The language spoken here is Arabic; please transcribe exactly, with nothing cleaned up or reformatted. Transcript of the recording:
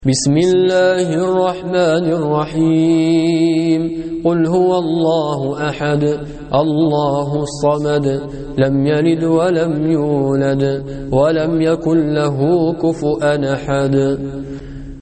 بسم الله الرحمن الرحيم قل هو الله أحد الله الصمد لم يلد ولم يولد ولم يكن له كفؤا أحد